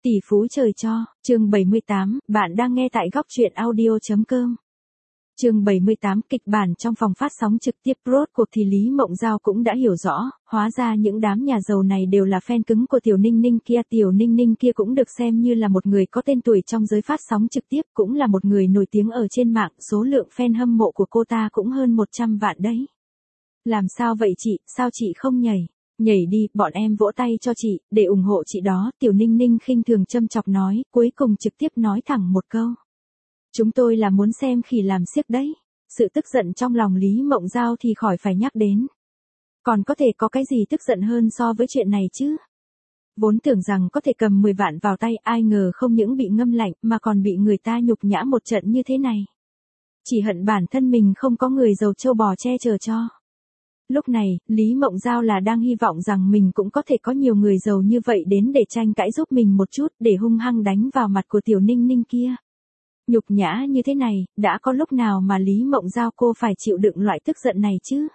Tỷ phú trời cho, chương 78, bạn đang nghe tại góc truyện audio.com. Chương 78, kịch bản trong phòng phát sóng trực tiếp rốt cuộc thì Lý Mộng Giao cũng đã hiểu rõ, hóa ra những đám nhà giàu này đều là fan cứng của Tiểu Ninh Ninh kia. Tiểu Ninh Ninh kia cũng được xem như là một người có tên tuổi trong giới phát sóng trực tiếp, cũng là một người nổi tiếng ở trên mạng, số lượng fan hâm mộ của cô ta cũng hơn 100 vạn đấy. Làm sao vậy chị, sao chị không nhảy? Nhảy đi, bọn em vỗ tay cho chị, để ủng hộ chị đó. Tiểu Ninh Ninh khinh thường châm chọc nói, cuối cùng trực tiếp nói thẳng một câu. Chúng tôi là muốn xem khỉ làm xiếc đấy. Sự tức giận trong lòng Lý Mộng Giao thì khỏi phải nhắc đến. Còn có thể có cái gì tức giận hơn so với chuyện này chứ? Vốn tưởng rằng có thể cầm 10 vạn vào tay, ai ngờ không những bị ngâm lạnh mà còn bị người ta nhục nhã một trận như thế này. Chỉ hận bản thân mình không có người giàu trâu bò che chở cho. Lúc này, Lý Mộng Giao là đang hy vọng rằng mình cũng có thể có nhiều người giàu như vậy đến để tranh cãi giúp mình một chút, để hung hăng đánh vào mặt của Tiểu Ninh Ninh kia. Nhục nhã như thế này, đã có lúc nào mà Lý Mộng Giao cô phải chịu đựng loại tức giận này chứ?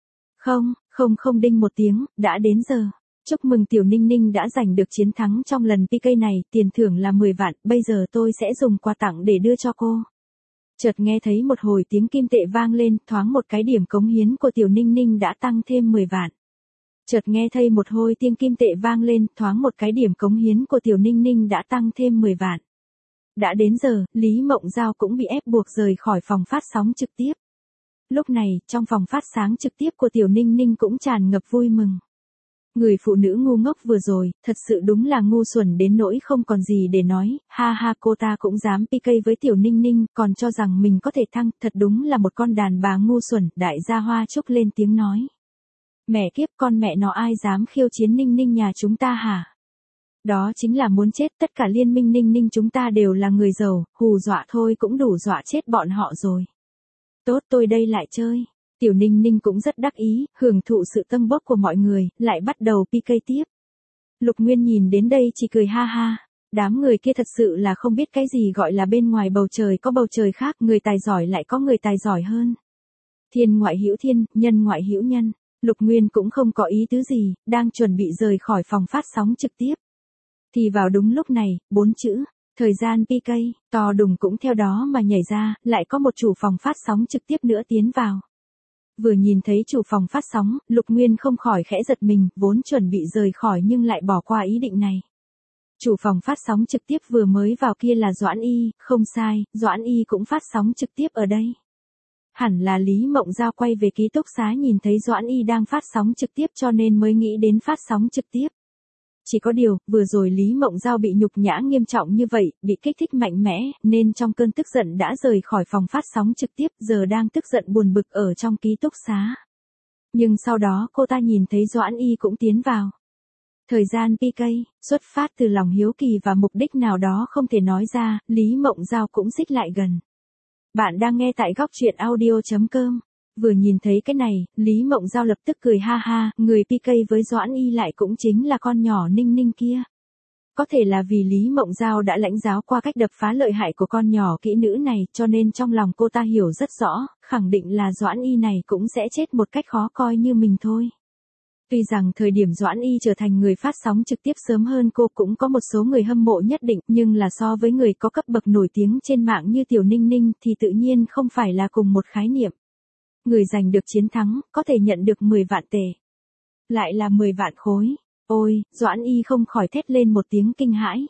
Không đinh một tiếng, đã đến giờ. Chúc mừng Tiểu Ninh Ninh đã giành được chiến thắng trong lần PK này, tiền thưởng là 10 vạn, bây giờ tôi sẽ dùng quà tặng để đưa cho cô. Chợt nghe thấy một hồi tiếng kim tệ vang lên, thoáng một cái điểm cống hiến của Tiểu Ninh Ninh đã tăng thêm 10 vạn. Chợt nghe thấy một hồi tiếng kim tệ vang lên, thoáng một cái điểm cống hiến của Tiểu Ninh Ninh đã tăng thêm 10 vạn. Đã đến giờ, Lý Mộng Giao cũng bị ép buộc rời khỏi phòng phát sóng trực tiếp. Lúc này, trong phòng phát sáng trực tiếp của Tiểu Ninh Ninh cũng tràn ngập vui mừng. Người phụ nữ ngu ngốc vừa rồi, thật sự đúng là ngu xuẩn đến nỗi không còn gì để nói, ha ha, cô ta cũng dám PK với Tiểu Ninh Ninh, còn cho rằng mình có thể thăng, thật đúng là một con đàn bà ngu xuẩn. Đại gia Hoa Trúc lên tiếng nói. Mẹ kiếp, con mẹ nó ai dám khiêu chiến Ninh Ninh nhà chúng ta hả? Đó chính là muốn chết, tất cả liên minh Ninh Ninh chúng ta đều là người giàu, hù dọa thôi cũng đủ dọa chết bọn họ rồi. Tốt, tôi đây lại chơi. Tiểu Ninh Ninh cũng rất đắc ý, hưởng thụ sự tâng bốc của mọi người, lại bắt đầu PK tiếp. Lục Nguyên nhìn đến đây chỉ cười ha ha. Đám người kia thật sự là không biết cái gì gọi là bên ngoài bầu trời có bầu trời khác, người tài giỏi lại có người tài giỏi hơn. Thiên ngoại hữu thiên, nhân ngoại hữu nhân. Lục Nguyên cũng không có ý tứ gì, đang chuẩn bị rời khỏi phòng phát sóng trực tiếp. Thì vào đúng lúc này, 4 chữ, thời gian PK, to đùng cũng theo đó mà nhảy ra, lại có một chủ phòng phát sóng trực tiếp nữa tiến vào. Vừa nhìn thấy chủ phòng phát sóng, Lục Nguyên không khỏi khẽ giật mình, vốn chuẩn bị rời khỏi nhưng lại bỏ qua ý định này. Chủ phòng phát sóng trực tiếp vừa mới vào kia là Doãn Y, không sai, Doãn Y cũng phát sóng trực tiếp ở đây. Hẳn là Lý Mộng Giao quay về ký túc xá nhìn thấy Doãn Y đang phát sóng trực tiếp cho nên mới nghĩ đến phát sóng trực tiếp. Chỉ có điều, vừa rồi Lý Mộng Giao bị nhục nhã nghiêm trọng như vậy, bị kích thích mạnh mẽ, nên trong cơn tức giận đã rời khỏi phòng phát sóng trực tiếp, giờ đang tức giận buồn bực ở trong ký túc xá. Nhưng sau đó cô ta nhìn thấy Doãn Y cũng tiến vào. Thời gian PK, xuất phát từ lòng hiếu kỳ và mục đích nào đó không thể nói ra, Lý Mộng Giao cũng xích lại gần. Bạn đang nghe tại góc truyện audio.com. Vừa nhìn thấy cái này, Lý Mộng Giao lập tức cười ha ha, người PK với Doãn Y lại cũng chính là con nhỏ Ninh Ninh kia. Có thể là vì Lý Mộng Giao đã lãnh giáo qua cách đập phá lợi hại của con nhỏ kỹ nữ này cho nên trong lòng cô ta hiểu rất rõ, khẳng định là Doãn Y này cũng sẽ chết một cách khó coi như mình thôi. Tuy rằng thời điểm Doãn Y trở thành người phát sóng trực tiếp sớm hơn cô cũng có một số người hâm mộ nhất định, nhưng là so với người có cấp bậc nổi tiếng trên mạng như Tiểu Ninh Ninh thì tự nhiên không phải là cùng một khái niệm. Người giành được chiến thắng, có thể nhận được 10 vạn tệ. Lại là 10 vạn khối. Ôi, Doãn Y không khỏi thét lên một tiếng kinh hãi.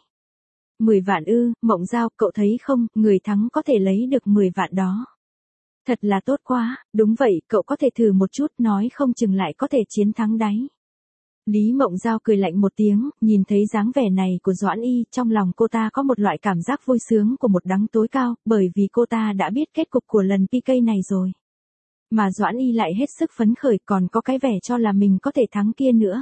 10 vạn ư, Mộng Giao, cậu thấy không, người thắng có thể lấy được 10 vạn đó. Thật là tốt quá, đúng vậy, cậu có thể thử một chút, nói không chừng lại có thể chiến thắng đấy. Lý Mộng Giao cười lạnh một tiếng, nhìn thấy dáng vẻ này của Doãn Y, trong lòng cô ta có một loại cảm giác vui sướng của một đắng tối cao, bởi vì cô ta đã biết kết cục của lần PK này rồi. Mà Doãn Y lại hết sức phấn khởi, còn có cái vẻ cho là mình có thể thắng kia nữa.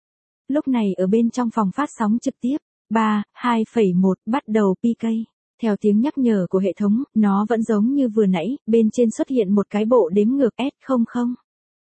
Lúc này ở bên trong phòng phát sóng trực tiếp, 3, 2,1 bắt đầu PK. Theo tiếng nhắc nhở của hệ thống, nó vẫn giống như vừa nãy, bên trên xuất hiện một cái bộ đếm ngược S00.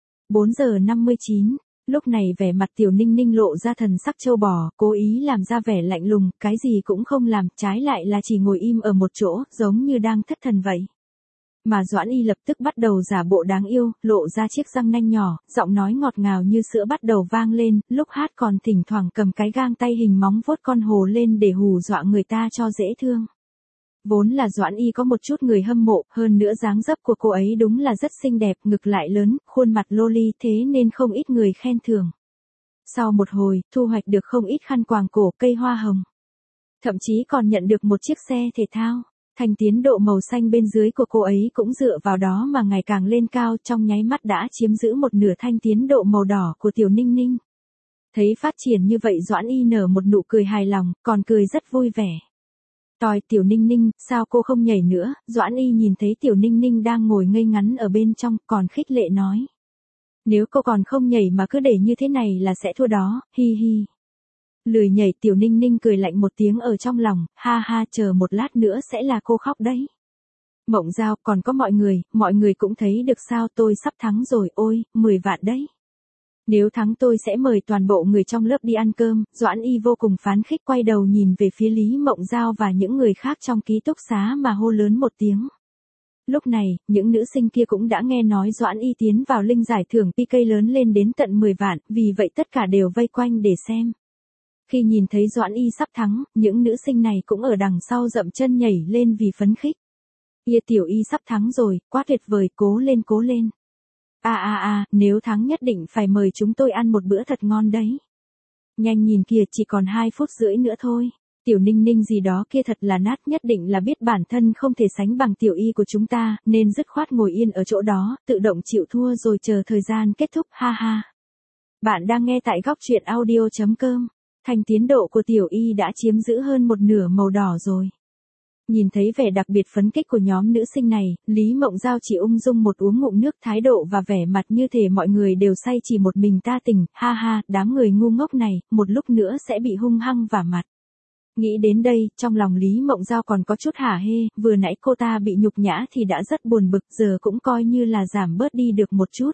4 giờ 59, lúc này vẻ mặt Tiểu Ninh Ninh lộ ra thần sắc trâu bò, cố ý làm ra vẻ lạnh lùng, cái gì cũng không làm, trái lại là chỉ ngồi im ở một chỗ, giống như đang thất thần vậy. Mà Doãn Y lập tức bắt đầu giả bộ đáng yêu, lộ ra chiếc răng nanh nhỏ, giọng nói ngọt ngào như sữa bắt đầu vang lên, lúc hát còn thỉnh thoảng cầm cái gang tay hình móng vuốt con hồ lên để hù dọa người ta cho dễ thương. Vốn là Doãn Y có một chút người hâm mộ, hơn nữa dáng dấp của cô ấy đúng là rất xinh đẹp, ngực lại lớn, khuôn mặt loli, thế nên không ít người khen thưởng. Sau một hồi, thu hoạch được không ít khăn quàng cổ, cây hoa hồng. Thậm chí còn nhận được một chiếc xe thể thao. Thành tiến độ màu xanh bên dưới của cô ấy cũng dựa vào đó mà ngày càng lên cao, trong nháy mắt đã chiếm giữ một nửa thanh tiến độ màu đỏ của Tiểu Ninh Ninh. Thấy phát triển như vậy Doãn Y nở một nụ cười hài lòng, còn cười rất vui vẻ. Tòi Tiểu Ninh Ninh, sao cô không nhảy nữa? Doãn Y nhìn thấy Tiểu Ninh Ninh đang ngồi ngây ngắn ở bên trong, còn khích lệ nói. Nếu cô còn không nhảy mà cứ để như thế này là sẽ thua đó, hi hi. Lười nhảy Tiểu Ninh Ninh cười lạnh một tiếng ở trong lòng, ha ha, chờ một lát nữa sẽ là cô khóc đấy. Mộng Giao, còn có mọi người cũng thấy được sao, tôi sắp thắng rồi, ôi, 10 vạn đấy. Nếu thắng tôi sẽ mời toàn bộ người trong lớp đi ăn cơm. Doãn Y vô cùng phấn khích quay đầu nhìn về phía Lý Mộng Giao và những người khác trong ký túc xá mà hô lớn một tiếng. Lúc này, những nữ sinh kia cũng đã nghe nói Doãn Y tiến vào linh giải thưởng PK lớn lên đến tận 10 vạn, vì vậy tất cả đều vây quanh để xem. Khi nhìn thấy Doãn Y sắp thắng, những nữ sinh này cũng ở đằng sau dậm chân nhảy lên vì phấn khích. Tiểu Y sắp thắng rồi, quá tuyệt vời, cố lên cố lên. Nếu thắng nhất định phải mời chúng tôi ăn một bữa thật ngon đấy. Nhanh nhìn kìa, chỉ còn 2 phút rưỡi nữa thôi. Tiểu Ninh Ninh gì đó kia thật là nát, nhất định là biết bản thân không thể sánh bằng Tiểu Y của chúng ta, nên dứt khoát ngồi yên ở chỗ đó, tự động chịu thua rồi chờ thời gian kết thúc, ha ha. Bạn đang nghe tại góc truyện audio.com. Thành tiến độ của Tiểu Y đã chiếm giữ hơn một nửa màu đỏ rồi. Nhìn thấy vẻ đặc biệt phấn khích của nhóm nữ sinh này, Lý Mộng Giao chỉ ung dung một uống ngụm nước, thái độ và vẻ mặt như thể mọi người đều say chỉ một mình ta tỉnh, ha ha, đám người ngu ngốc này, một lúc nữa sẽ bị hung hăng vả mặt. Nghĩ đến đây, trong lòng Lý Mộng Giao còn có chút hả hê, vừa nãy cô ta bị nhục nhã thì đã rất buồn bực, giờ cũng coi như là giảm bớt đi được một chút.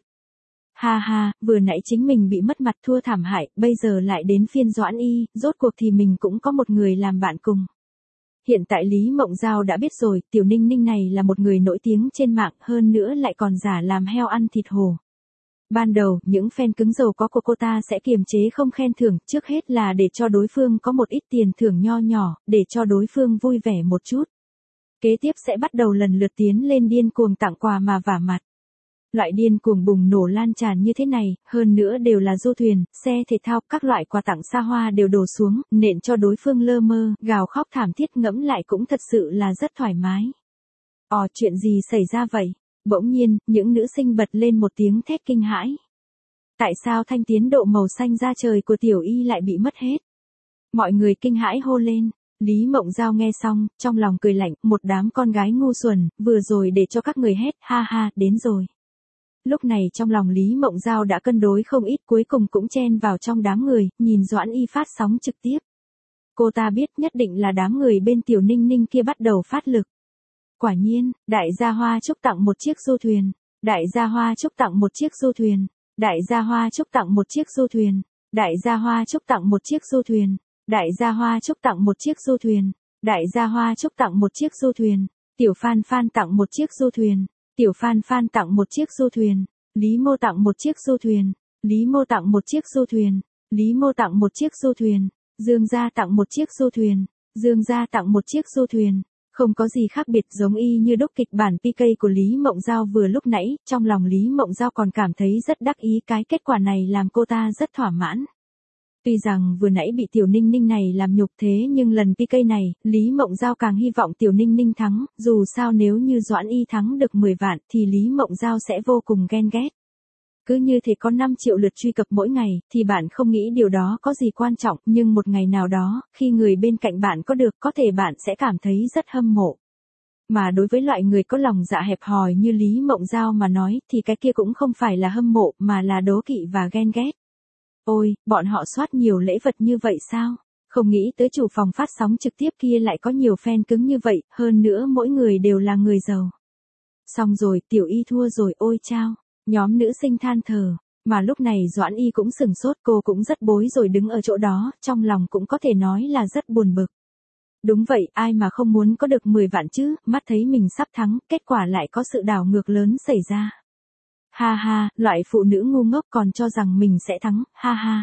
Ha ha, vừa nãy chính mình bị mất mặt thua thảm hại, bây giờ lại đến phiên Doãn Y, rốt cuộc thì mình cũng có một người làm bạn cùng. Hiện tại Lý Mộng Giao đã biết rồi, Tiểu Ninh Ninh này là một người nổi tiếng trên mạng, hơn nữa lại còn giả làm heo ăn thịt hổ. Ban đầu, những fan cứng giàu có của cô ta sẽ kiềm chế không khen thưởng, trước hết là để cho đối phương có một ít tiền thưởng nho nhỏ, để cho đối phương vui vẻ một chút. Kế tiếp sẽ bắt đầu lần lượt tiến lên điên cuồng tặng quà mà vả mặt. Loại điên cuồng bùng nổ lan tràn như thế này, hơn nữa đều là du thuyền, xe thể thao, các loại quà tặng xa hoa đều đổ xuống, nện cho đối phương lơ mơ, gào khóc thảm thiết, ngẫm lại cũng thật sự là rất thoải mái. Chuyện gì xảy ra vậy? Bỗng nhiên, những nữ sinh bật lên một tiếng thét kinh hãi. Tại sao thanh tiến độ màu xanh da trời của Tiểu Y lại bị mất hết? Mọi người kinh hãi hô lên. Lý Mộng Giao nghe xong, trong lòng cười lạnh, một đám con gái ngu xuẩn, vừa rồi để cho các người hét, ha ha, đến rồi. Lúc này trong lòng Lý Mộng Giao đã cân đối không ít, cuối cùng cũng chen vào trong đám người, nhìn Doãn Y phát sóng trực tiếp. Cô ta biết nhất định là đám người bên Tiểu Ninh Ninh kia bắt đầu phát lực. Quả nhiên, đại gia Hoa Trúc tặng một chiếc du thuyền. Đại gia Hoa Trúc tặng một chiếc du thuyền. Đại gia Hoa Trúc tặng một chiếc du thuyền. Đại gia Hoa Trúc tặng một chiếc du thuyền. Đại gia Hoa Trúc tặng một chiếc du thuyền. Đại gia Hoa Trúc tặng một chiếc du thuyền. Tiểu Phan Phan tặng một chiếc du thuyền. Tiểu Phan Phan tặng một chiếc du thuyền. Lý Mô tặng một chiếc du thuyền. Lý Mô tặng một chiếc du thuyền. Lý Mô tặng một chiếc du thuyền. Dương gia tặng một chiếc du thuyền. Dương gia tặng một chiếc du thuyền. Không có gì khác biệt, giống y như đúc kịch bản PK của Lý Mộng Giao vừa lúc nãy, trong lòng Lý Mộng Giao còn cảm thấy rất đắc ý, cái kết quả này làm cô ta rất thỏa mãn. Tuy rằng vừa nãy bị Tiểu Ninh Ninh này làm nhục thế nhưng lần PK này, Lý Mộng Giao càng hy vọng Tiểu Ninh Ninh thắng, dù sao nếu như Doãn Y thắng được 10 vạn thì Lý Mộng Giao sẽ vô cùng ghen ghét. Cứ như thế có 5 triệu lượt truy cập mỗi ngày, thì bạn không nghĩ điều đó có gì quan trọng, nhưng một ngày nào đó, khi người bên cạnh bạn có được, có thể bạn sẽ cảm thấy rất hâm mộ. Mà đối với loại người có lòng dạ hẹp hòi như Lý Mộng Giao mà nói, thì cái kia cũng không phải là hâm mộ, mà là đố kỵ và ghen ghét. Ôi, bọn họ soát nhiều lễ vật như vậy sao? Không nghĩ tới chủ phòng phát sóng trực tiếp kia lại có nhiều fan cứng như vậy, hơn nữa mỗi người đều là người giàu. Xong rồi, Tiểu Y thua rồi, ôi chao. Nhóm nữ sinh than thở, mà lúc này Doãn Y cũng sừng sốt, cô cũng rất bối rồi đứng ở chỗ đó, trong lòng cũng có thể nói là rất buồn bực. Đúng vậy, ai mà không muốn có được 10 vạn chứ, mắt thấy mình sắp thắng, kết quả lại có sự đảo ngược lớn xảy ra. Ha ha, loại phụ nữ ngu ngốc còn cho rằng mình sẽ thắng, ha ha.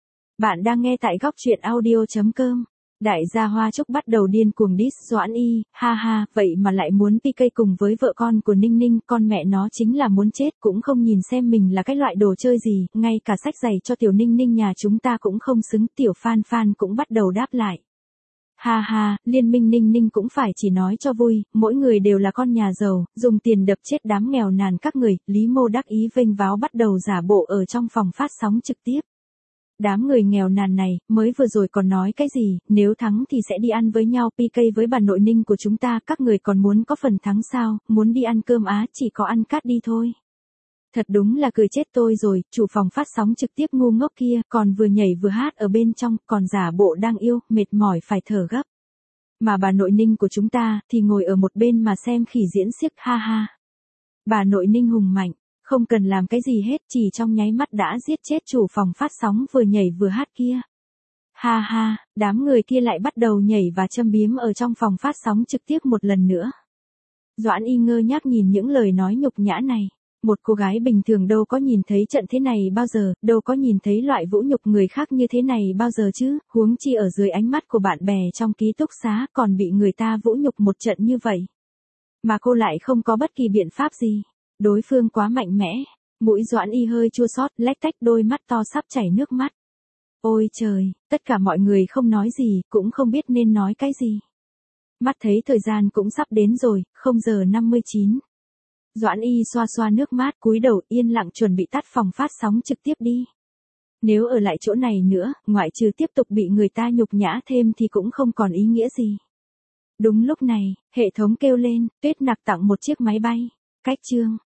Bạn đang nghe tại góc truyện audio.com. Đại gia Hoa Trúc bắt đầu điên cuồng diss Doãn Y, ha ha, vậy mà lại muốn PK cùng với vợ con của Ninh Ninh, con mẹ nó chính là muốn chết, cũng không nhìn xem mình là cái loại đồ chơi gì, ngay cả sách giày cho tiểu Ninh Ninh nhà chúng ta cũng không xứng, tiểu Phan Phan cũng bắt đầu đáp lại. Ha ha, liên minh Ninh Ninh cũng phải chỉ nói cho vui, mỗi người đều là con nhà giàu, dùng tiền đập chết đám nghèo nàn các người, Lý Mô đắc ý vênh váo bắt đầu giả bộ ở trong phòng phát sóng trực tiếp. Đám người nghèo nàn này, mới vừa rồi còn nói cái gì, nếu thắng thì sẽ đi ăn với nhau PK với bà nội Ninh của chúng ta, các người còn muốn có phần thắng sao, muốn đi ăn cơm á, chỉ có ăn cát đi thôi. Thật đúng là cười chết tôi rồi, chủ phòng phát sóng trực tiếp ngu ngốc kia, còn vừa nhảy vừa hát ở bên trong, còn giả bộ đang yêu, mệt mỏi phải thở gấp. Mà bà nội Ninh của chúng ta, thì ngồi ở một bên mà xem khỉ diễn xiếc, ha ha. Bà nội Ninh hùng mạnh, không cần làm cái gì hết, chỉ trong nháy mắt đã giết chết chủ phòng phát sóng vừa nhảy vừa hát kia. Ha ha, đám người kia lại bắt đầu nhảy và châm biếm ở trong phòng phát sóng trực tiếp một lần nữa. Doãn Y ngơ ngác nhìn những lời nói nhục nhã này. Một cô gái bình thường đâu có nhìn thấy trận thế này bao giờ, đâu có nhìn thấy loại vũ nhục người khác như thế này bao giờ chứ, huống chi ở dưới ánh mắt của bạn bè trong ký túc xá còn bị người ta vũ nhục một trận như vậy. Mà cô lại không có bất kỳ biện pháp gì. Đối phương quá mạnh mẽ. Mũi Doãn Y hơi chua xót, lách tách, đôi mắt to sắp chảy nước mắt. Ôi trời, tất cả mọi người không nói gì, cũng không biết nên nói cái gì. Mắt thấy thời gian cũng sắp đến rồi, 0:59. Doãn Y xoa xoa nước mắt, cúi đầu yên lặng chuẩn bị tắt phòng phát sóng trực tiếp đi. Nếu ở lại chỗ này nữa, ngoại trừ tiếp tục bị người ta nhục nhã thêm thì cũng không còn ý nghĩa gì. Đúng lúc này, hệ thống kêu lên, Tuyết Nặc tặng một chiếc máy bay. Cách chương.